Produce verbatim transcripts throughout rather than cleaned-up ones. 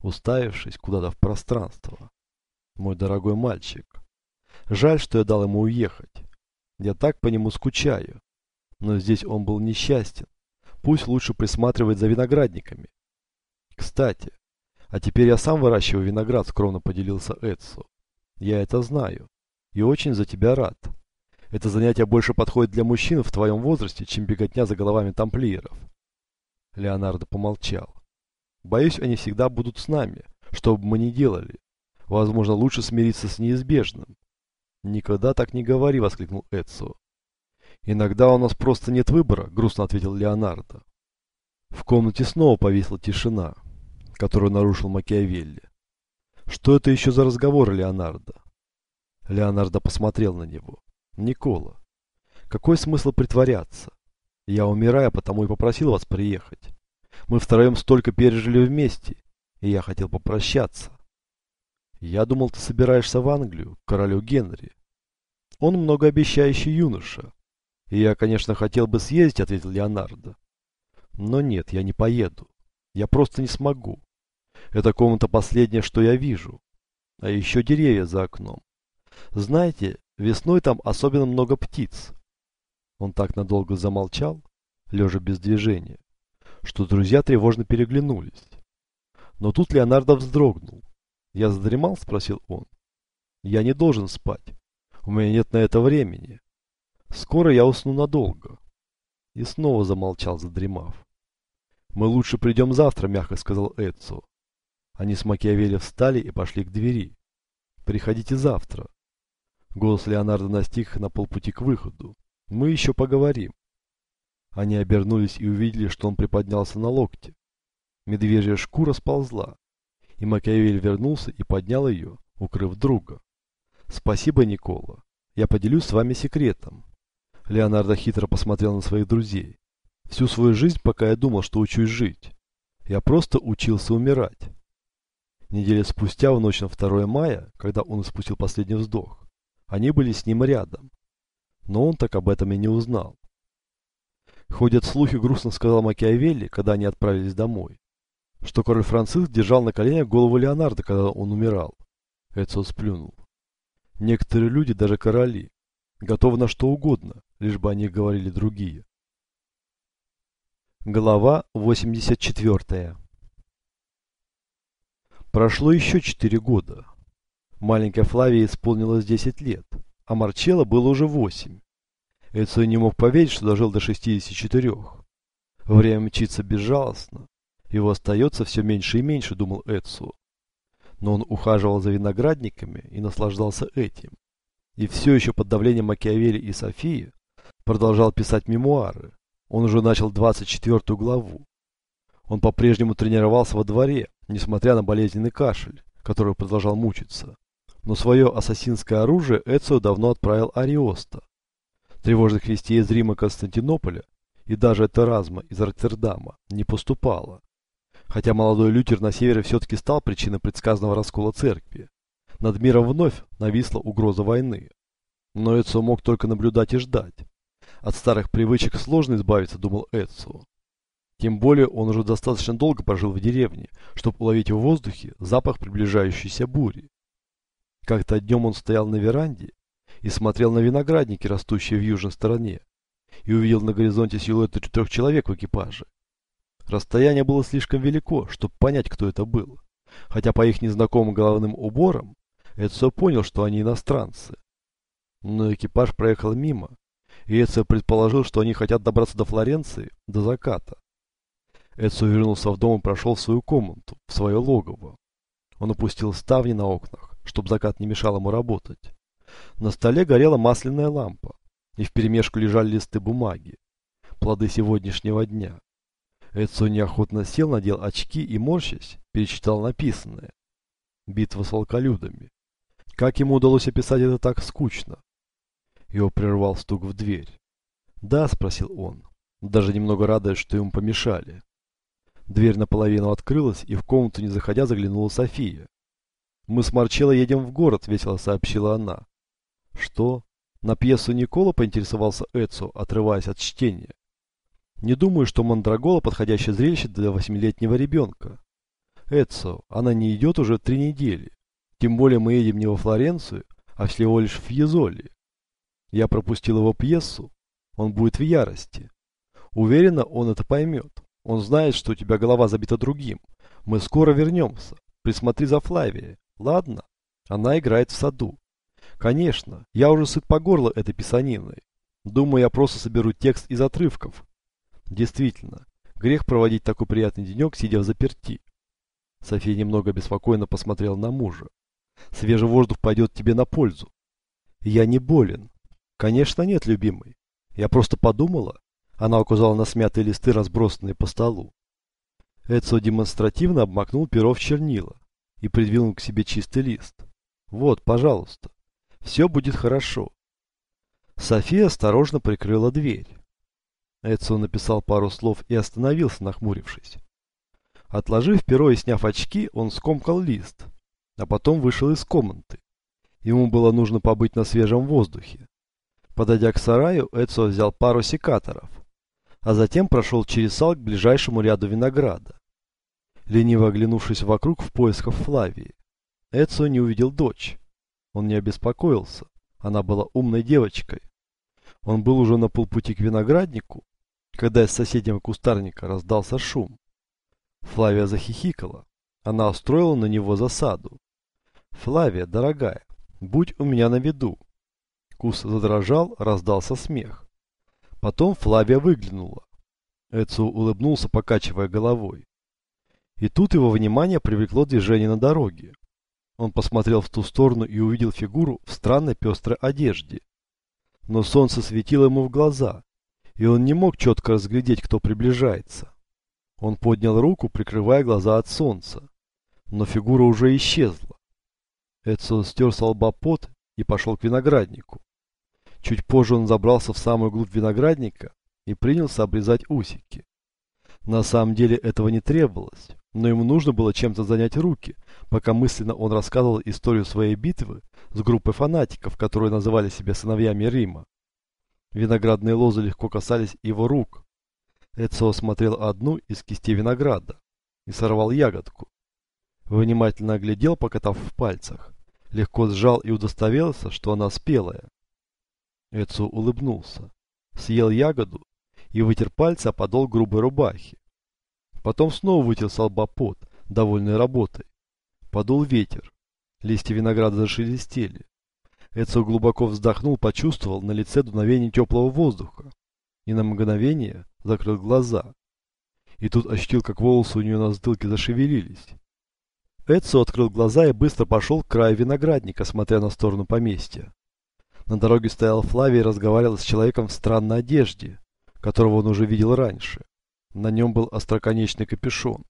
уставившись куда-то в пространство. Мой дорогой мальчик. Жаль, что я дал ему уехать. Я так по нему скучаю. Но здесь он был несчастен. Пусть лучше присматривает за виноградниками. Кстати, а теперь я сам выращиваю виноград, скромно поделился Эдсо. Я это знаю. И очень за тебя рад. Это занятие больше подходит для мужчин в твоем возрасте, чем беготня за головами тамплиеров. Леонардо помолчал. Боюсь, они всегда будут с нами, что бы мы ни делали. Возможно, лучше смириться с неизбежным. Никогда так не говори, воскликнул Эдсо. Иногда у нас просто нет выбора, грустно ответил Леонардо. В комнате снова повисла тишина, которую нарушил Макиавелли. Что это еще за разговор, Леонардо? Леонардо посмотрел на него. Никола, какой смысл притворяться? Я умираю, потому и попросил вас приехать. Мы втроем столько пережили вместе, и я хотел попрощаться. Я думал, ты собираешься в Англию, к королю Генри. Он многообещающий юноша. И я, конечно, хотел бы съездить, ответил Леонардо. Но нет, я не поеду. Я просто не смогу. Эта комната последняя, что я вижу. А еще деревья за окном. Знаете, весной там особенно много птиц. Он так надолго замолчал, лежа без движения, что друзья тревожно переглянулись. Но тут Леонардо вздрогнул. «Я задремал?» – спросил он. «Я не должен спать. У меня нет на это времени. Скоро я усну надолго». И снова замолчал, задремав. «Мы лучше придем завтра», – мягко сказал Эдсо. Они с Макиавелли встали и пошли к двери. «Приходите завтра». Голос Леонардо настиг их на полпути к выходу. «Мы еще поговорим». Они обернулись и увидели, что он приподнялся на локте. Медвежья шкура сползла, и Макиавелли вернулся и поднял ее, укрыв друга. «Спасибо, Никола. Я поделюсь с вами секретом». Леонардо хитро посмотрел на своих друзей. «Всю свою жизнь, пока я думал, что учусь жить, я просто учился умирать». Неделю спустя, в ночь на второе мая, когда он испустил последний вздох, они были с ним рядом. Но он так об этом и не узнал. Ходят слухи, грустно сказал Макиавелли, когда они отправились домой, что король Франциск держал на коленях голову Леонардо, когда он умирал. Эдсо сплюнул. Некоторые люди, даже короли, готовы на что угодно, лишь бы о них говорили другие. Глава восемьдесят четвёртая. Прошло еще четыре года. Маленькой Флавии исполнилось десять лет, а Марчелло было уже восемь. Эдсо не мог поверить, что дожил до шестидесяти четырёх. Время мчится безжалостно. Его остается все меньше и меньше, думал Эдсо. Но он ухаживал за виноградниками и наслаждался этим. И все еще под давлением Макиавелли и Софии продолжал писать мемуары. Он уже начал двадцать четвёртую главу. Он по-прежнему тренировался во дворе, несмотря на болезненный кашель, который продолжал мучиться. Но свое ассасинское оружие Эдсо давно отправил Ариоста. Тревожных вестей из Рима и Константинополя и даже от Эразма из Роттердама не поступало. Хотя молодой Лютер на севере все-таки стал причиной предсказанного раскола церкви. Над миром вновь нависла угроза войны. Но Эдсо мог только наблюдать и ждать. От старых привычек сложно избавиться, думал Эдсо. Тем более он уже достаточно долго прожил в деревне, чтобы уловить в воздухе запах приближающейся бури. Как-то днем он стоял на веранде и смотрел на виноградники, растущие в южной стороне, и увидел на горизонте силуэты трех человек в экипаже. Расстояние было слишком велико, чтобы понять, кто это был, хотя по их незнакомым головным уборам Эдсо понял, что они иностранцы. Но экипаж проехал мимо, и Эдсо предположил, что они хотят добраться до Флоренции до заката. Эдсо вернулся в дом и прошел в свою комнату, в свое логово. Он опустил ставни на окнах, чтобы закат не мешал ему работать. На столе горела масляная лампа, и вперемешку лежали листы бумаги, плоды сегодняшнего дня. Эдсо неохотно сел, надел очки и, морщась, перечитал написанное. Битва с волколюдами. Как ему удалось описать это так скучно? Его прервал стук в дверь. «Да», — спросил он, даже немного радуясь, что ему помешали. Дверь наполовину открылась, и в комнату, не заходя, заглянула София. «Мы с Марчелло едем в город», — весело сообщила она. «Что? На пьесу Никола?» — поинтересовался Эдсо, отрываясь от чтения. «Не думаю, что Мандрагола — подходящее зрелище для восьмилетнего ребенка». Эдсо, она не идет уже три недели. Тем более мы едем не во Флоренцию, а всего лишь в Фьезолли. Я пропустил его пьесу. Он будет в ярости. Уверена, он это поймет. Он знает, что у тебя голова забита другим. Мы скоро вернемся. Присмотри за Флавией. Ладно? Она играет в саду. Конечно, я уже сыт по горло этой писаниной. Думаю, я просто соберу текст из отрывков. Действительно, грех проводить такой приятный денек, сидя взаперти. София немного беспокойно посмотрела на мужа. Свежий воздух пойдет тебе на пользу. Я не болен. Конечно нет, любимый. Я просто подумала. Она указала на смятые листы, разбросанные по столу. Эдсо демонстративно обмакнул перо в чернила и придвинул к себе чистый лист. Вот, пожалуйста. Все будет хорошо. София осторожно прикрыла дверь. Эдсо написал пару слов и остановился, нахмурившись. Отложив перо и сняв очки, он скомкал лист, а потом вышел из комнаты. Ему было нужно побыть на свежем воздухе. Подойдя к сараю, Эдсо взял пару секаторов, а затем прошел через сад к ближайшему ряду винограда. Лениво оглянувшись вокруг в поисках Флавии, Эдсо не увидел дочь. Он не обеспокоился, она была умной девочкой. Он был уже на полпути к винограднику, когда из соседнего кустарника раздался шум. Флавия захихикала. Она устроила на него засаду. «Флавия, дорогая, будь у меня на виду». Куст задрожал, раздался смех. Потом Флавия выглянула. Эдсо улыбнулся, покачивая головой. И тут его внимание привлекло движение на дороге. Он посмотрел в ту сторону и увидел фигуру в странной пестрой одежде. Но солнце светило ему в глаза, и он не мог четко разглядеть, кто приближается. Он поднял руку, прикрывая глаза от солнца, но фигура уже исчезла. Эдсо стер с лба пот и пошел к винограднику. Чуть позже он забрался в самую глубь виноградника и принялся обрезать усики. На самом деле этого не требовалось, но ему нужно было чем-то занять руки, пока мысленно он рассказывал историю своей битвы с группой фанатиков, которые называли себя сыновьями Рима. Виноградные лозы легко касались его рук. Эдсо осмотрел одну из кистей винограда и сорвал ягодку. Внимательно оглядел, покатав в пальцах, легко сжал и удостоверился, что она спелая. Эдсо улыбнулся, съел ягоду и вытер пальцы о подол грубой рубахи. Потом снова вытер со лба пот, довольный работой. Подул ветер. Листья винограда зашелестели. Эдсо глубоко вздохнул, почувствовал на лице дуновение теплого воздуха и на мгновение закрыл глаза. И тут ощутил, как волосы у нее на затылке зашевелились. Эдсо открыл глаза и быстро пошел к краю виноградника, смотря на сторону поместья. На дороге стоял Флавий и разговаривал с человеком в странной одежде, которого он уже видел раньше. На нем был остроконечный капюшон.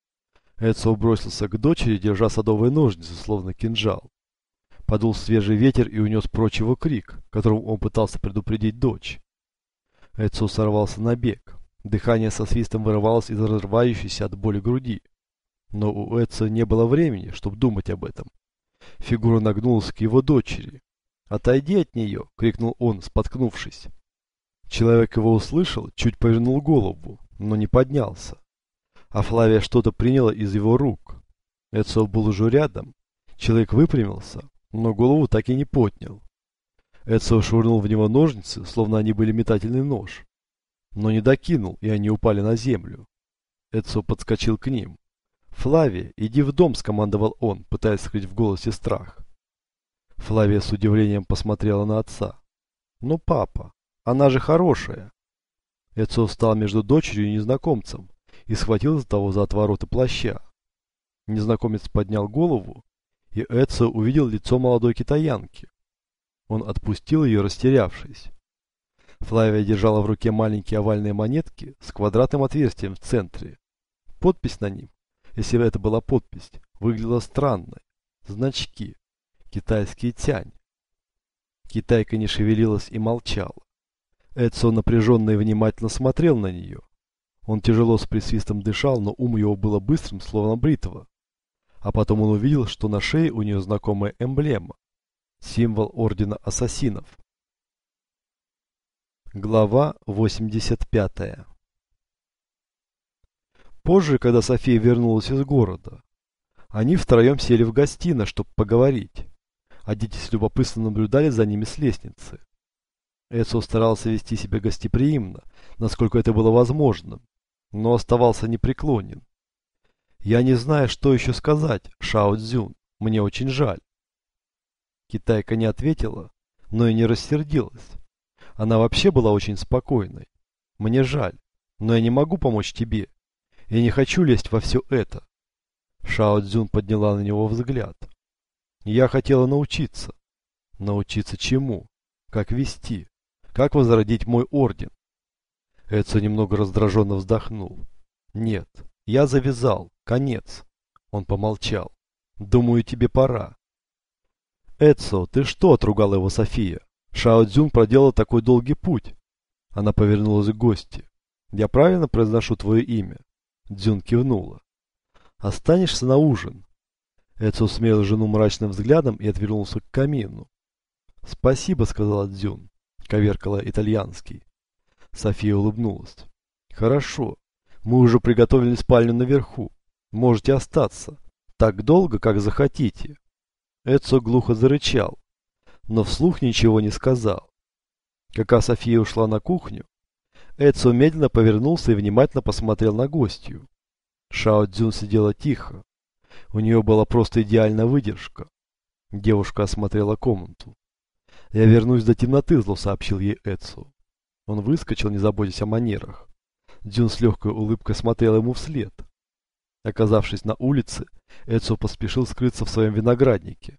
Эдсо бросился к дочери, держа садовые ножницы, словно кинжал. Подул свежий ветер и унес прочь его крик, которым он пытался предупредить дочь. Эдсо сорвался на бег. Дыхание со свистом вырывалось из разрывающейся от боли груди. Но у Эдсо не было времени, чтобы думать об этом. Фигура нагнулась к его дочери. «Отойди от нее!» — крикнул он, споткнувшись. Человек его услышал, чуть повернул голову, но не поднялся. А Флавия что-то приняла из его рук. Эдсо был уже рядом. Человек выпрямился, но голову так и не поднял. Эдсо швырнул в него ножницы, словно они были метательный нож. Но не докинул, и они упали на землю. Эдсо подскочил к ним. «Флавия, иди в дом!» — скомандовал он, пытаясь скрыть в голосе страх. Флавия с удивлением посмотрела на отца. «Но папа, она же хорошая!» Эдсо встал между дочерью и незнакомцем и схватил за того за отвороты плаща. Незнакомец поднял голову, и Эдсо увидел лицо молодой китаянки. Он отпустил ее, растерявшись. Флавия держала в руке маленькие овальные монетки с квадратным отверстием в центре. Подпись на них, если это была подпись, выглядела странной. Значки. Китайский тянь. Китайка не шевелилась и молчала. Эдсо напряженно и внимательно смотрел на нее. Он тяжело с присвистом дышал, но ум его было быстрым, словно бритва. А потом он увидел, что на шее у нее знакомая эмблема. Символ Ордена Ассасинов. Глава восемьдесят пятая. Позже, когда София вернулась из города, Они втроем сели в гостиной, чтобы поговорить, а дети с любопытством наблюдали за ними с лестницы. Эцио старался вести себя гостеприимно, насколько это было возможным, но оставался непреклонен. «Я не знаю, что еще сказать, Шао Цзюн, мне очень жаль». Китайка не ответила, но и не рассердилась. Она вообще была очень спокойной. «Мне жаль, но я не могу помочь тебе. Я не хочу лезть во все это». Шао Цзюн подняла на него взгляд. «Я хотела научиться». «Научиться чему? Как вести? Как возродить мой орден?» Эцио немного раздраженно вздохнул. «Нет, я завязал. Конец». Он помолчал. «Думаю, тебе пора». «Эцио, ты что?» — отругала его София. «Шао Цзюн проделал такой долгий путь». Она повернулась к гости. «Я правильно произношу твое имя?» Цзюн кивнула. «Останешься на ужин?» Эцио смерил жену мрачным взглядом и отвернулся к камину. «Спасибо», — сказала Цзюн, коверкала итальянский. София улыбнулась. «Хорошо. Мы уже приготовили спальню наверху. Можете остаться. Так долго, как захотите». Эцио глухо зарычал, но вслух ничего не сказал. Когда София ушла на кухню, Эцио медленно повернулся и внимательно посмотрел на гостью. Шао Цзюн сидела тихо. У нее была просто идеальная выдержка. Девушка осмотрела комнату. «Я вернусь до темноты», — зло сообщил ей Эцио. Он выскочил, не заботясь о манерах. Цзюн с легкой улыбкой смотрел ему вслед. Оказавшись на улице, Эцио поспешил скрыться в своем винограднике.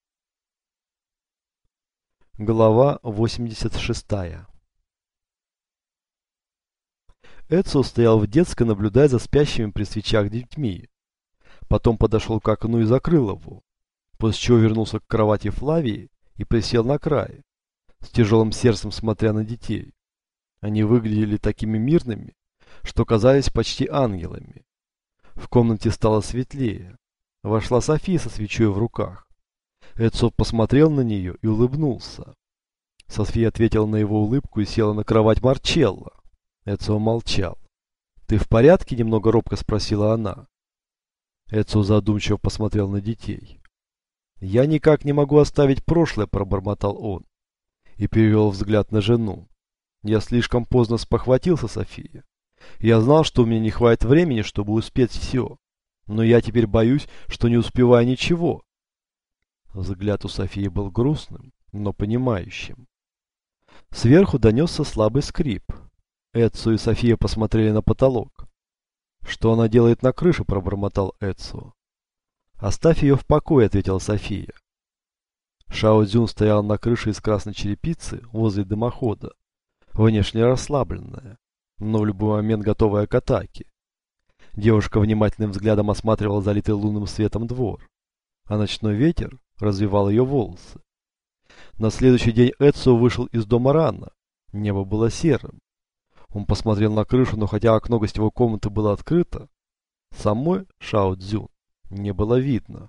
Глава восемьдесят шестая. Эцио стоял в детской, наблюдая за спящими при свечах детьми. Потом подошел к окну и закрыл его, после чего вернулся к кровати Флавии и присел на край, с тяжелым сердцем смотря на детей. Они выглядели такими мирными, что казались почти ангелами. В комнате стало светлее. Вошла София со свечой в руках. Эцио посмотрел на нее и улыбнулся. София ответила на его улыбку и села на кровать Марчелло. Эцио молчал. «Ты в порядке?» — немного робко спросила она. Эцио задумчиво посмотрел на детей. «Я никак не могу оставить прошлое», — пробормотал он. И перевел взгляд на жену. «Я слишком поздно спохватился, София. Я знал, что у меня не хватит времени, чтобы успеть все. Но я теперь боюсь, что не успеваю ничего». Взгляд у Софии был грустным, но понимающим. Сверху донесся слабый скрип. Эцио и София посмотрели на потолок. «Что она делает на крыше?» – пробормотал Эцио. «Оставь ее в покое», – ответила София. Шао Цзюн стоял на крыше из красной черепицы возле дымохода, внешне расслабленная, но в любой момент готовая к атаке. Девушка внимательным взглядом осматривала залитый лунным светом двор, а ночной ветер развивал ее волосы. На следующий день Эцио вышел из дома рано. Небо было серым. Он посмотрел на крышу, но хотя окно гостевой комнаты было открыто, самой Шао Цзюн не было видно.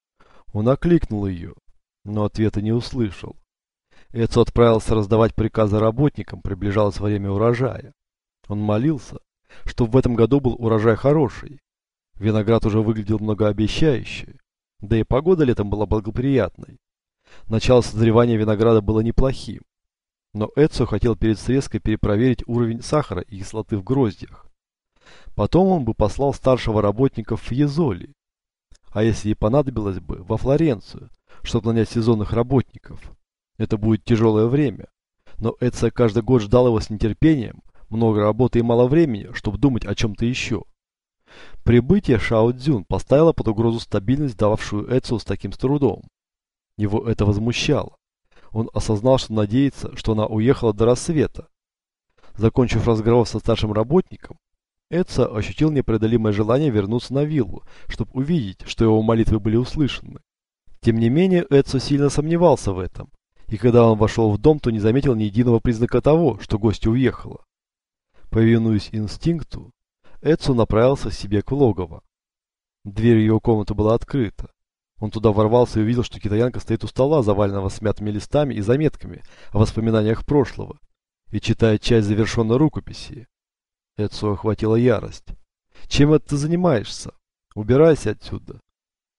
Он окликнул ее, но ответа не услышал. Эцио отправился раздавать приказы работникам, приближалось время урожая. Он молился, чтобы в этом году был урожай хороший. Виноград уже выглядел многообещающе, да и погода летом была благоприятной. Начало созревания винограда было неплохим, но Эцио хотел перед срезкой перепроверить уровень сахара и кислоты в гроздьях. Потом он бы послал старшего работника в Фьезоли, а если и понадобилось бы, во Флоренцию, чтобы нанять сезонных работников. Это будет тяжелое время, но Эцио каждый год ждал его с нетерпением, много работы и мало времени, чтобы думать о чем-то еще. Прибытие Шао Цзюн поставило под угрозу стабильность, дававшую Эцио с таким трудом. Его это возмущало. Он осознал, что надеется, что она уехала до рассвета. Закончив разговор со старшим работником, Эцио ощутил непреодолимое желание вернуться на виллу, чтобы увидеть, что его молитвы были услышаны. Тем не менее, Эцио сильно сомневался в этом, и когда он вошел в дом, то не заметил ни единого признака того, что гостья уехала. Повинуясь инстинкту, Эцио направился к себе к логово. Дверь его комнаты была открыта. Он туда ворвался и увидел, что китаянка стоит у стола, заваленного смятыми листами и заметками о воспоминаниях прошлого, и читает часть завершенной рукописи. Эцио охватила ярость. «Чем это ты занимаешься? Убирайся отсюда!»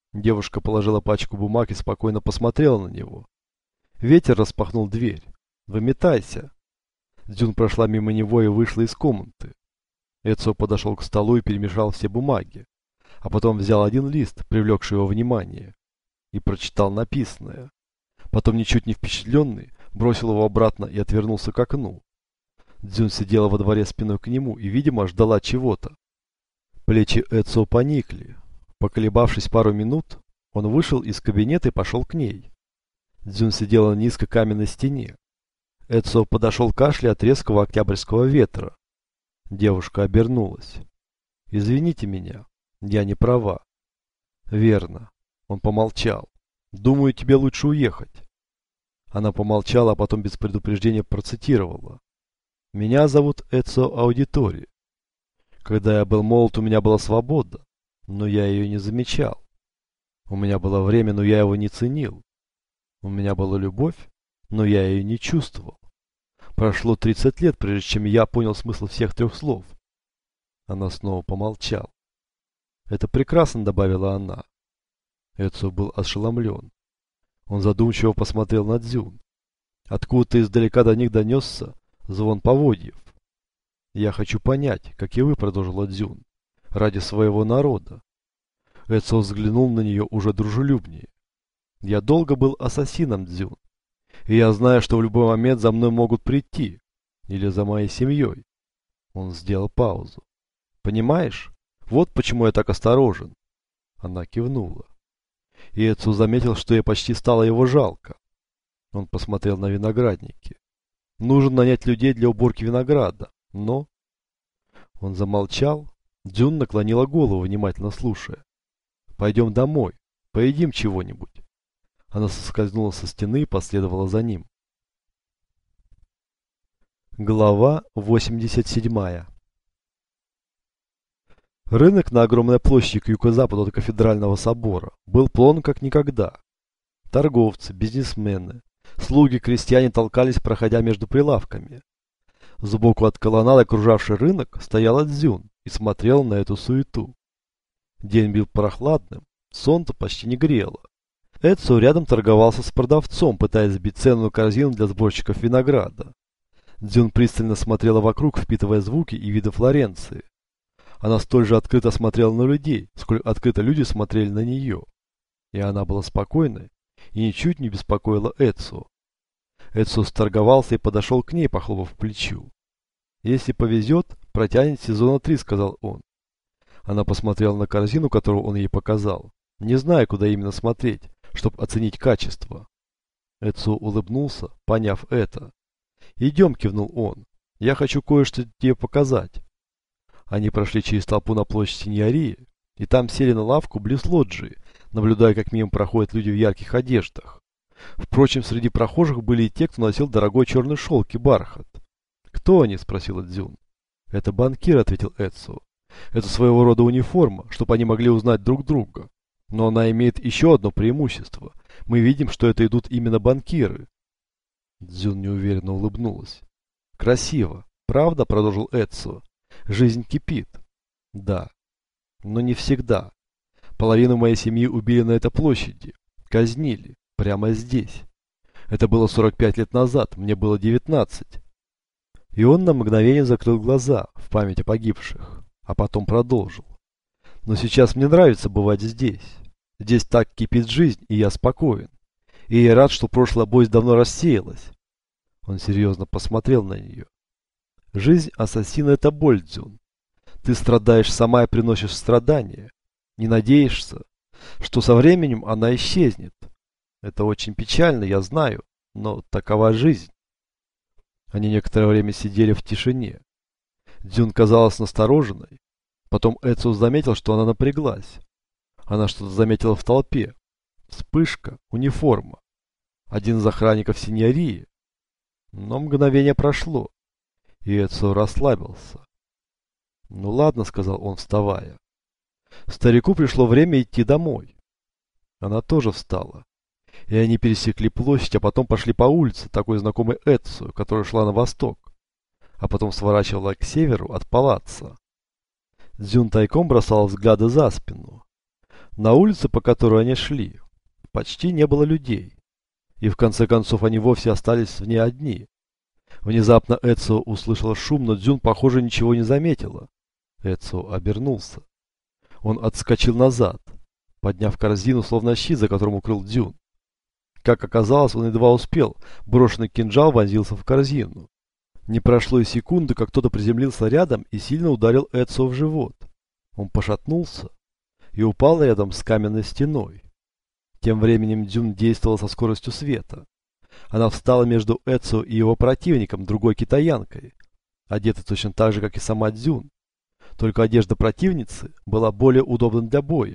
Девушка положила пачку бумаг и спокойно посмотрела на него. Ветер распахнул дверь. «Выметайся!» Дзюн прошла мимо него и вышла из комнаты. Эцио подошел к столу и перемешал все бумаги, а потом взял один лист, привлекший его внимание, и прочитал написанное. Потом, ничуть не впечатленный, бросил его обратно и отвернулся к окну. Дзюн сидела во дворе спиной к нему и, видимо, ждала чего-то. Плечи Эцио поникли. Поколебавшись пару минут, он вышел из кабинета и пошел к ней. Дзюн сидела на низкой каменной стене. Эцио подошел кашля от резкого октябрьского ветра. Девушка обернулась. «Извините меня, я не права». «Верно». Он помолчал. «Думаю, тебе лучше уехать». Она помолчала, а потом без предупреждения процитировала. «Меня зовут Эцио Аудитори. Когда я был молод, у меня была свобода, но я ее не замечал. У меня было время, но я его не ценил. У меня была любовь, но я ее не чувствовал. Прошло тридцать лет, прежде чем я понял смысл всех трех слов». Она снова помолчала. «Это прекрасно», — добавила она. Эцио был ошеломлен. Он задумчиво посмотрел на Дзюн. Откуда-то издалека до них донесся звон поводьев. «Я хочу понять, как и вы», — продолжила Дзюн, — «ради своего народа». Эцио взглянул на нее уже дружелюбнее. «Я долго был ассасином, Дзюн, и я знаю, что в любой момент за мной могут прийти, или за моей семьей». Он сделал паузу. «Понимаешь? Вот почему я так осторожен». Она кивнула. И Эцио заметил, что ей почти стало его жалко. Он посмотрел на виноградники. Нужно нанять людей для уборки винограда, но... Он замолчал. Дзюн наклонила голову, внимательно слушая. «Пойдем домой, поедим чего-нибудь». Она соскользнула со стены и последовала за ним. Глава восемьдесят седьмая. Рынок на огромной площади к юго-западу от кафедрального собора был полон как никогда. Торговцы, бизнесмены, слуги, крестьяне толкались, проходя между прилавками. Сбоку от колоннады, окружавшей рынок, стояла Дзюн и смотрела на эту суету. День был прохладным, солнце почти не грело. Эцио рядом торговался с продавцом, пытаясь сбить цену на корзину для сборщиков винограда. Дзюн пристально смотрела вокруг, впитывая звуки и виды Флоренции. Она столь же открыто смотрела на людей, сколь открыто люди смотрели на нее. И она была спокойной и ничуть не беспокоила Эцио. Эцио сторговался и подошел к ней, похлопав плечу. «Если повезет, протянет сезона три», — сказал он. Она посмотрела на корзину, которую он ей показал, не зная, куда именно смотреть, чтобы оценить качество. Эцио улыбнулся, поняв это. «Идем», — кивнул он. «Я хочу кое-что тебе показать». Они прошли через толпу на площади Синьории, и там сели на лавку близ лоджии, наблюдая, как мимо проходят люди в ярких одеждах. Впрочем, среди прохожих были и те, кто носил дорогой черный шелк и бархат. «Кто они?» — спросила Дзюн. «Это банкиры», — ответил Эцио. «Это своего рода униформа, чтобы они могли узнать друг друга. Но она имеет еще одно преимущество. Мы видим, что это идут именно банкиры». Дзюн неуверенно улыбнулась. «Красиво. Правда?» — продолжил Эцио. «Жизнь кипит». «Да. Но не всегда. Половину моей семьи убили на этой площади. Казнили. Прямо здесь. Это было сорок пять лет назад. Мне было девятнадцать». И он на мгновение закрыл глаза в память о погибших, а потом продолжил. «Но сейчас мне нравится бывать здесь. Здесь так кипит жизнь, и я спокоен. И я рад, что прошлая боль давно рассеялась». Он серьезно посмотрел на нее. «Жизнь ассасина — это боль, Дзюн. Ты страдаешь сама и приносишь страдания. Не надеешься, что со временем она исчезнет. Это очень печально, я знаю, но такова жизнь». Они некоторое время сидели в тишине. Дзюн казалась настороженной. Потом Эцио заметил, что она напряглась. Она что-то заметила в толпе. Вспышка, униформа. Один из охранников Синьории. Но мгновение прошло, и Эцио расслабился. «Ну ладно», — сказал он, вставая. Старику пришло время идти домой. Она тоже встала. И они пересекли площадь, а потом пошли по улице, такой знакомой Эцио, которая шла на восток, а потом сворачивала к северу от палаца. Дзюн тайком бросал взгляды за спину. На улице, по которой они шли, почти не было людей. И в конце концов они вовсе остались в ней одни. Внезапно Эцио услышала шум, но Дзюн, похоже, ничего не заметила. Эцио обернулся. Он отскочил назад, подняв корзину, словно щит, за которым укрыл Дзюн. Как оказалось, он едва успел. Брошенный кинжал вонзился в корзину. Не прошло и секунды, как кто-то приземлился рядом и сильно ударил Эцио в живот. Он пошатнулся и упал рядом с каменной стеной. Тем временем Дзюн действовала со скоростью света. Она встала между Эцио и его противником, другой китаянкой, одетой точно так же, как и сама Дзюн. Только одежда противницы была более удобна для боя.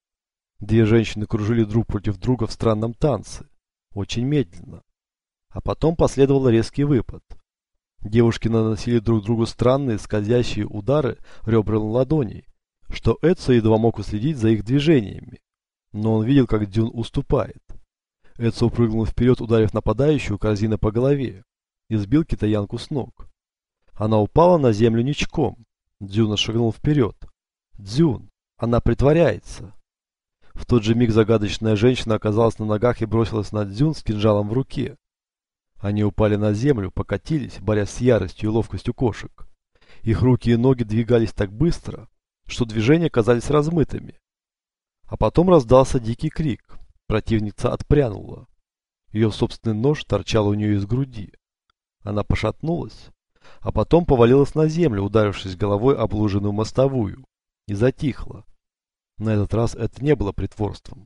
Две женщины кружили друг против друга в странном танце, очень медленно. А потом последовал резкий выпад. Девушки наносили друг другу странные скользящие удары ребрами ладоней, что Эцио едва мог уследить за их движениями. Но он видел, как Дзюн уступает. Эцио прыгнул вперед, ударив нападающую корзиной по голове, и сбил китаянку с ног. Она упала на землю ничком. Дзюн шагнул вперед. «Дзюн! Она притворяется!» В тот же миг загадочная женщина оказалась на ногах и бросилась на Дзюн с кинжалом в руке. Они упали на землю, покатились, борясь с яростью и ловкостью кошек. Их руки и ноги двигались так быстро, что движения казались размытыми. А потом раздался дикий крик. Противница отпрянула. Ее собственный нож торчал у нее из груди. Она пошатнулась, а потом повалилась на землю, ударившись головой об лужиную мостовую, и затихла. На этот раз это не было притворством.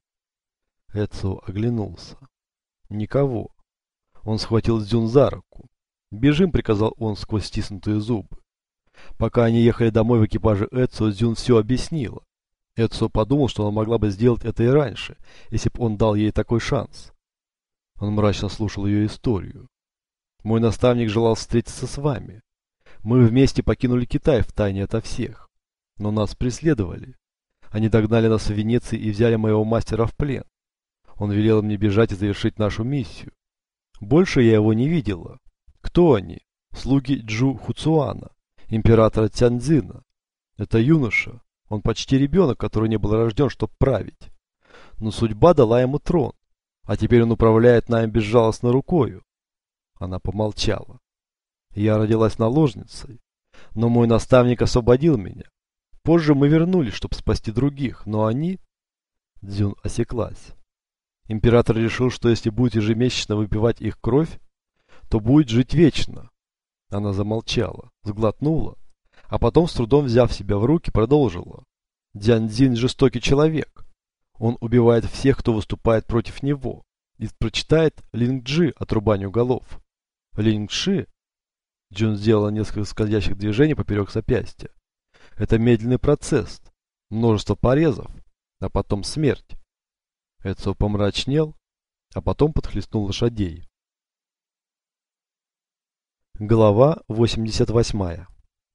Эцио оглянулся. Никого. Он схватил Дзюн за руку. «Бежим», — приказал он сквозь стиснутые зубы. Пока они ехали домой в экипаже Эцио, Дзюн все объяснила. Эцио подумал, что она могла бы сделать это и раньше, если бы он дал ей такой шанс. Он мрачно слушал ее историю. «Мой наставник желал встретиться с вами. Мы вместе покинули Китай втайне ото всех. Но нас преследовали. Они догнали нас в Венеции и взяли моего мастера в плен. Он велел мне бежать и завершить нашу миссию. Больше я его не видела. Кто они? Слуги Джу Хуцуана, императора Цяньцзина. Это юноша. Он почти ребенок, который не был рожден, чтобы править. Но судьба дала ему трон. А теперь он управляет нами безжалостно рукою». Она помолчала. «Я родилась наложницей, но мой наставник освободил меня. Позже мы вернулись, чтобы спасти других, но они...» Дзюн осеклась. «Император решил, что если будет ежемесячно выпивать их кровь, то будет жить вечно». Она замолчала, сглотнула, а потом, с трудом взяв себя в руки, продолжила. «Дзяньцзин жестокий человек. Он убивает всех, кто выступает против него, и прочитает лингджи отрубанию голов». «Лингши?» Джун сделала несколько скользящих движений поперек запястья. «Это медленный процесс, множество порезов, а потом смерть». Эцио помрачнел, а потом подхлестнул лошадей. Глава восемьдесят восьмая.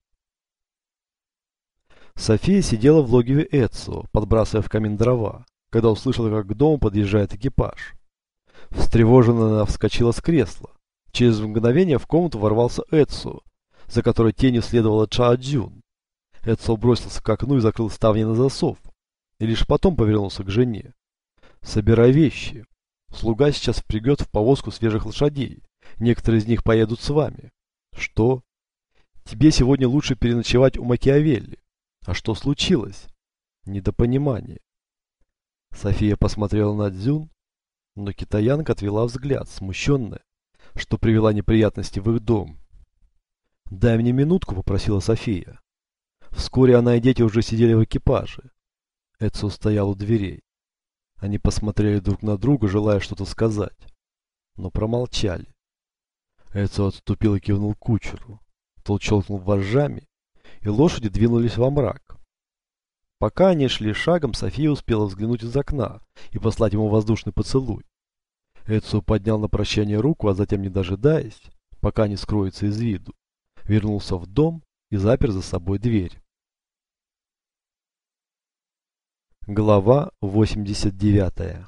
София сидела в логове Эцио, подбрасывая в камин дрова, когда услышала, как к дому подъезжает экипаж. Встревоженно она вскочила с кресла. Через мгновение в комнату ворвался Эцио, за которой тенью следовала Чао Цзюн. Эцио бросился к окну и закрыл ставни на засов, и лишь потом повернулся к жене. «Собирай вещи. Слуга сейчас впрягет в повозку свежих лошадей. Некоторые из них поедут с вами». «Что?» «Тебе сегодня лучше переночевать у Макиавелли». «А что случилось?» «Недопонимание». София посмотрела на Дзюн, но китаянка отвела взгляд, смущенная, что привела неприятности в их дом. «Дай мне минутку», — попросила София. Вскоре она и дети уже сидели в экипаже. Эцио стоял у дверей. Они посмотрели друг на друга, желая что-то сказать, но промолчали. Эцио отступил и кивнул кучеру. Тот щелкнул вожжами, и лошади двинулись во мрак. Пока они шли шагом, София успела взглянуть из окна и послать ему воздушный поцелуй. Эцио поднял на прощание руку, а затем, не дожидаясь, пока не скроется из виду, вернулся в дом и запер за собой дверь. Глава восемьдесят девятая.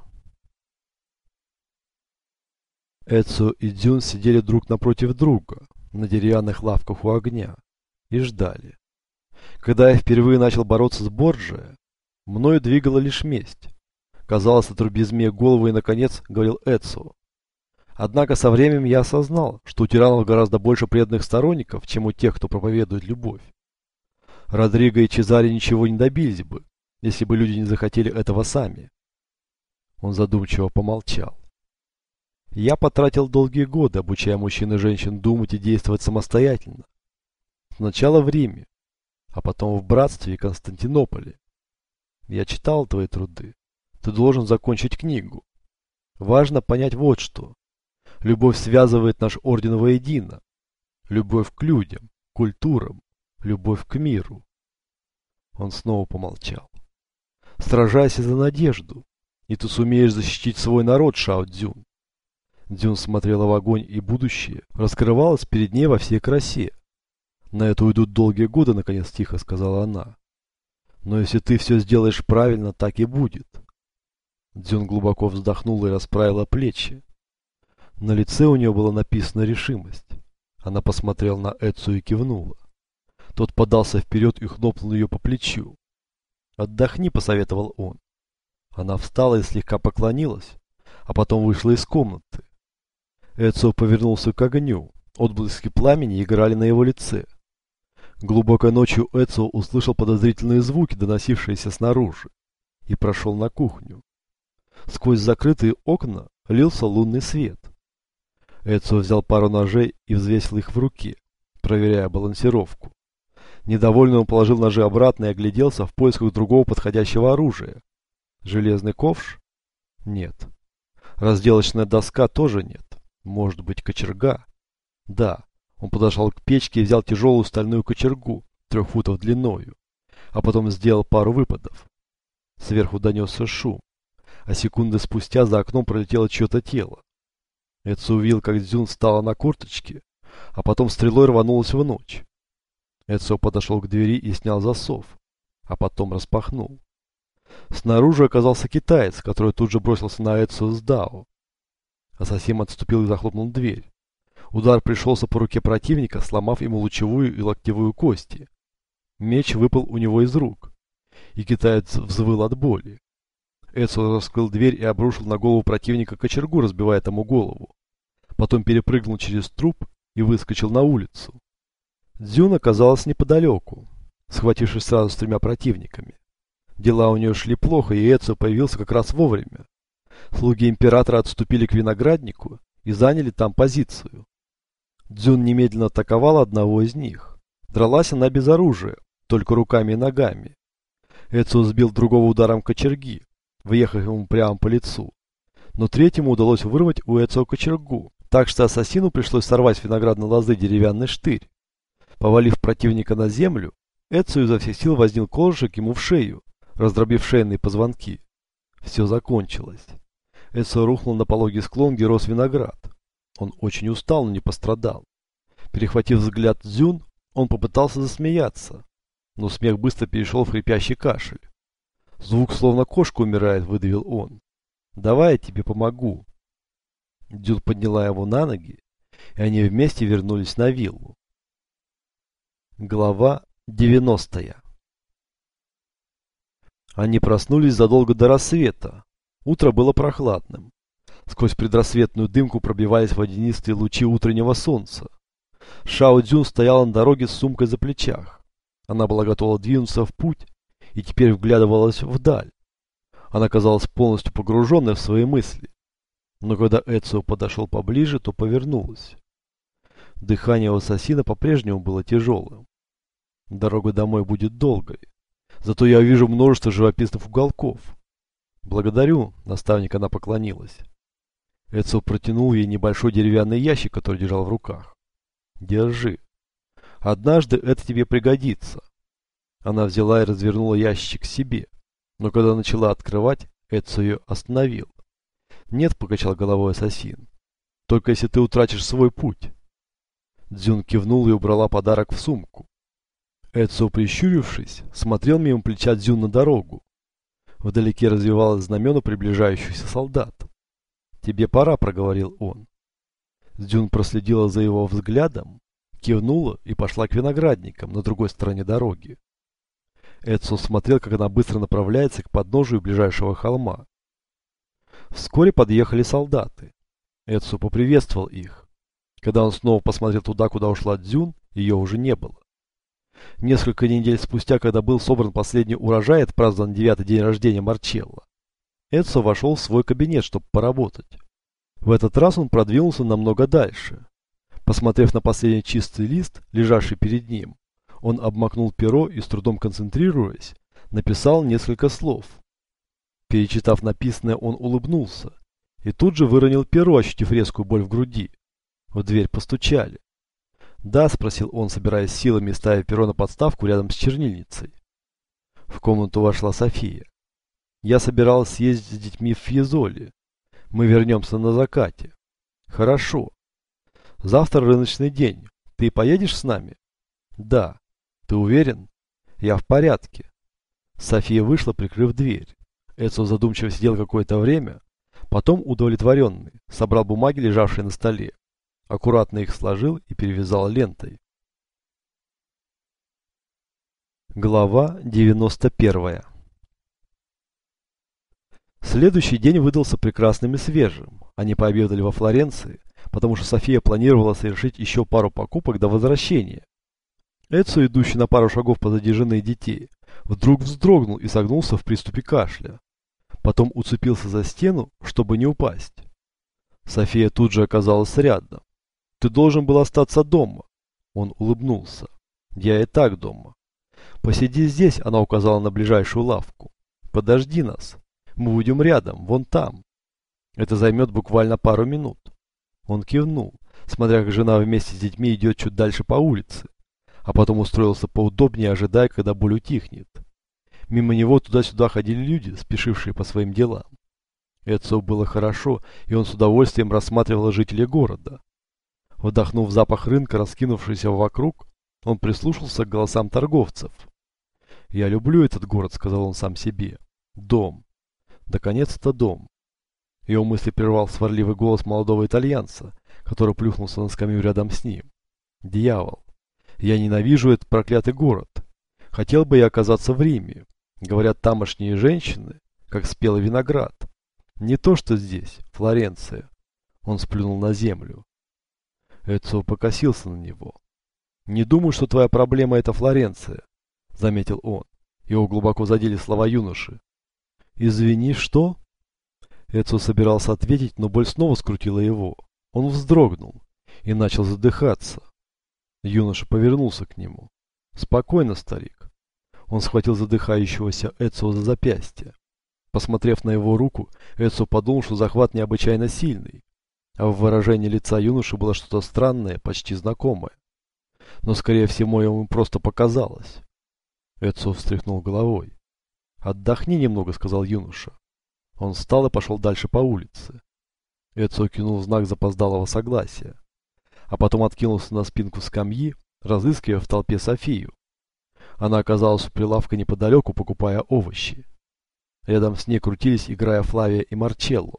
Эцио и Дзюн сидели друг напротив друга на деревянных лавках у огня и ждали. Когда я впервые начал бороться с Борджиа, Мною двигала лишь месть. Казалось, отруби змея голову и, наконец, говорил Эцио. Однако со временем я осознал, что у тиранов гораздо больше преданных сторонников, чем у тех, кто проповедует любовь. Родриго и Чезаре ничего не добились бы, если бы люди не захотели этого сами. Он задумчиво помолчал. Я потратил долгие годы, обучая мужчин и женщин думать и действовать самостоятельно. Сначала в Риме, а потом в Братстве и Константинополе. Я читал твои труды. Ты должен закончить книгу. Важно понять вот что. Любовь связывает наш орден воедино. Любовь к людям, культурам, любовь к миру. Он снова помолчал. Сражайся за надежду, и ты сумеешь защитить свой народ, Шао Цзюн. Цзюн смотрела в огонь, и будущее раскрывалось перед ней во всей красе. На это уйдут долгие годы, наконец тихо сказала она. Но если ты все сделаешь правильно, так и будет. Цзюн глубоко вздохнула и расправила плечи. На лице у нее была написана решимость. Она посмотрела на Эцу и кивнула. Тот подался вперед и хлопнул ее по плечу. «Отдохни», — посоветовал он. Она встала и слегка поклонилась, а потом вышла из комнаты. Эцио повернулся к огню. Отблески пламени играли на его лице. Глубокой ночью Эцио услышал подозрительные звуки, доносившиеся снаружи, и прошел на кухню. Сквозь закрытые окна лился лунный свет. Эцио взял пару ножей и взвесил их в руке, проверяя балансировку. Недовольный он положил ножи обратно и огляделся в поисках другого подходящего оружия. Железный ковш? Нет. Разделочная доска тоже нет. Может быть, кочерга? Да. Он подошел к печке и взял тяжелую стальную кочергу, трех футов длиною, а потом сделал пару выпадов. Сверху донесся шум, а секунды спустя за окном пролетело чье-то тело. Эцио увидел, как Цзюн встала на курточке, а потом стрелой рванулась в ночь. Эцио подошел к двери и снял засов, а потом распахнул. Снаружи оказался китаец, который тут же бросился на Эцио с дао. Ассасин отступил и захлопнул дверь. Удар пришелся по руке противника, сломав ему лучевую и локтевую кости. Меч выпал у него из рук, и китаец взвыл от боли. Эцио раскрыл дверь и обрушил на голову противника кочергу, разбивая тому голову. Потом перепрыгнул через труп и выскочил на улицу. Цзюн оказалась неподалеку, схватившись сразу с тремя противниками. Дела у нее шли плохо, и Эцио появился как раз вовремя. Слуги императора отступили к винограднику и заняли там позицию. Цзюн немедленно атаковала одного из них. Дралась она без оружия, только руками и ногами. Эцио сбил другого ударом кочерги, въехав ему прямо по лицу. Но третьему удалось вырвать у Эцио кочергу, так что ассасину пришлось сорвать с виноградной лозы деревянный штырь. Повалив противника на землю, Эцио изо всех сил вознил колышек ему в шею, раздробив шейные позвонки. Все закончилось. Эцио рухнул на пологий склон, где рос виноград. Он очень устал, но не пострадал. Перехватив взгляд Цзюн, он попытался засмеяться, но смех быстро перешел в хрипящий кашель. «Звук, словно кошка умирает», — выдавил он. «Давай я тебе помогу». Цзюн подняла его на ноги, и они вместе вернулись на виллу. Глава девяностая. Они проснулись задолго до рассвета. Утро было прохладным. Сквозь предрассветную дымку пробивались водянистые лучи утреннего солнца. Шао Цзюн стояла на дороге с сумкой за плечах. Она была готова двинуться в путь и теперь вглядывалась вдаль. Она казалась полностью погруженной в свои мысли. Но когда Эцио подошел поближе, то повернулась. Дыхание у ассасина по-прежнему было тяжелым. Дорога домой будет долгой. Зато я увижу множество живописных уголков. Благодарю, наставник, она поклонилась. Эцио протянул ей небольшой деревянный ящик, который держал в руках. Держи. Однажды это тебе пригодится. Она взяла и развернула ящик к себе. Но когда начала открывать, Эцио ее остановил. Нет, покачал головой ассасин. Только если ты утратишь свой путь. Цзюн кивнул и убрала подарок в сумку. Эцио, прищурившись, смотрел мимо плеча Цзюн на дорогу. Вдалеке развивалось знамена приближающихся солдат. «Тебе пора», — проговорил он. Цзюн проследила за его взглядом, кивнула и пошла к виноградникам на другой стороне дороги. Эдсо смотрел, как она быстро направляется к подножию ближайшего холма. Вскоре подъехали солдаты. Эдсо поприветствовал их. Когда он снова посмотрел туда, куда ушла Дзюн, ее уже не было. Несколько недель спустя, когда был собран последний урожай, отпразднован девятый день рождения Марчелло, Эдсо вошел в свой кабинет, чтобы поработать. В этот раз он продвинулся намного дальше. Посмотрев на последний чистый лист, лежавший перед ним, он обмакнул перо и, с трудом концентрируясь, написал несколько слов. Перечитав написанное, он улыбнулся и тут же выронил перо, ощутив резкую боль в груди. В дверь постучали. «Да», — спросил он, собираясь силами и ставя перо на подставку рядом с чернильницей. В комнату вошла София. «Я собиралась съездить с детьми в Фьезоли. Мы вернемся на закате». «Хорошо. Завтра рыночный день. Ты поедешь с нами?» «Да». «Ты уверен?» «Я в порядке». София вышла, прикрыв дверь. Эдсо задумчиво сидел какое-то время, потом, удовлетворенный, собрал бумаги, лежавшие на столе, аккуратно их сложил и перевязал лентой. Глава девяносто первая. Следующий день выдался прекрасным и свежим. Они пообедали во Флоренции, потому что София планировала совершить еще пару покупок до возвращения. Эдсо, идущий на пару шагов позади жены и детей, вдруг вздрогнул и согнулся в приступе кашля. Потом уцепился за стену, чтобы не упасть. София тут же оказалась рядом. «Ты должен был остаться дома». Он улыбнулся. «Я и так дома». «Посиди здесь», — она указала на ближайшую лавку. «Подожди нас. Мы будем рядом, вон там». «Это займет буквально пару минут». Он кивнул, смотря как жена вместе с детьми идет чуть дальше по улице, а потом устроился поудобнее, ожидая, когда боль утихнет. Мимо него туда-сюда ходили люди, спешившие по своим делам. Эдсо было хорошо, и он с удовольствием рассматривал жителей города. Вдохнув запах рынка, раскинувшийся вокруг, он прислушался к голосам торговцев. «Я люблю этот город», — сказал он сам себе. «Дом. Наконец-то дом». Его мысли прервал сварливый голос молодого итальянца, который плюхнулся на скамью рядом с ним. «Дьявол! Я ненавижу этот проклятый город. Хотел бы я оказаться в Риме. Говорят, тамошние женщины, как спелый виноград. Не то, что здесь, Флоренция». Он сплюнул на землю. Эдсо покосился на него. «Не думаю, что твоя проблема — это Флоренция», — заметил он. Его глубоко задели слова юноши. «Извини, что?» Эдсо собирался ответить, но боль снова скрутила его. Он вздрогнул и начал задыхаться. Юноша повернулся к нему. «Спокойно, старик». Он схватил задыхающегося Эдсо за запястье. Посмотрев на его руку, Эдсо подумал, что захват необычайно сильный, а в выражении лица юноши было что-то странное, почти знакомое. Но, скорее всего, ему просто показалось. Эдсо встряхнул головой. «Отдохни немного», — сказал юноша. Он встал и пошел дальше по улице. Эдсо кинул знак запоздалого согласия, а потом откинулся на спинку скамьи, разыскивая в толпе Софию. Она оказалась у прилавка неподалеку, покупая овощи. Рядом с ней крутились, играя Флавия и Марчелло.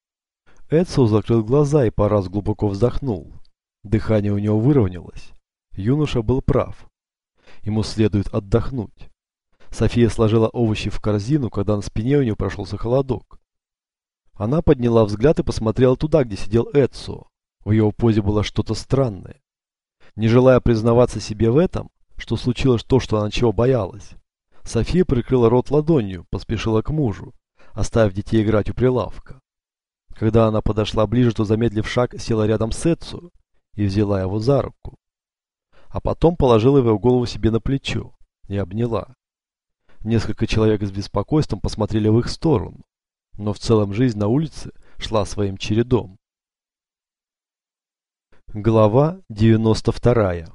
Эдсо закрыл глаза и по раз глубоко вздохнул. Дыхание у него выровнялось. Юноша был прав. Ему следует отдохнуть. София сложила овощи в корзину, когда на спине у нее прошелся холодок. Она подняла взгляд и посмотрела туда, где сидел Эдсо. В его позе было что-то странное. Не желая признаваться себе в этом, что случилось то, что она чего боялась, София прикрыла рот ладонью, поспешила к мужу, оставив детей играть у прилавка. Когда она подошла ближе, то, замедлив шаг, села рядом с Эдсо и взяла его за руку. А потом положила его голову себе на плечо и обняла. Несколько человек с беспокойством посмотрели в их сторону, но в целом жизнь на улице шла своим чередом. Глава девяносто вторая.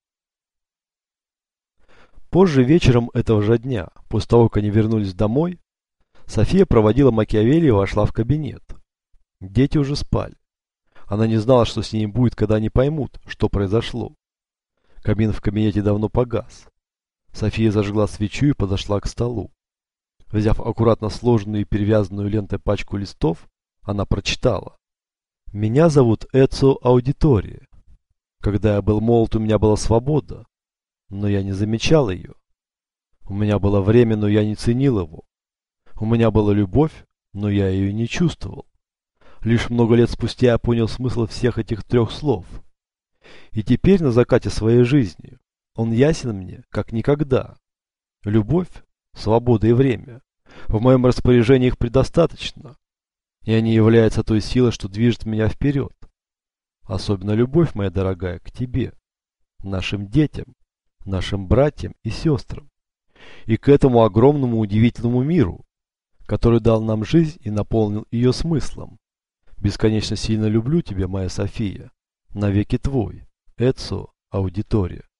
Позже вечером этого же дня, после того, как они вернулись домой, София проводила Макиавелли и вошла в кабинет. Дети уже спали. Она не знала, что с ними будет, когда они поймут, что произошло. Камин в кабинете давно погас. София зажгла свечу и подошла к столу. Взяв аккуратно сложенную и перевязанную лентой пачку листов, она прочитала. «Меня зовут Эцио Аудитория. Когда я был молод, у меня была свобода, но я не замечал ее. У меня было время, но я не ценил его. У меня была любовь, но я ее не чувствовал. Лишь много лет спустя я понял смысл всех этих трех слов. И теперь на закате своей жизни он ясен мне, как никогда. Любовь, свобода и время. В моем распоряжении их предостаточно. И они являются той силой, что движет меня вперед. Особенно любовь, моя дорогая, к тебе, нашим детям, нашим братьям и сестрам. И к этому огромному удивительному миру, который дал нам жизнь и наполнил ее смыслом. Бесконечно сильно люблю тебя, моя София. Навеки твой. Эцо Аудитория.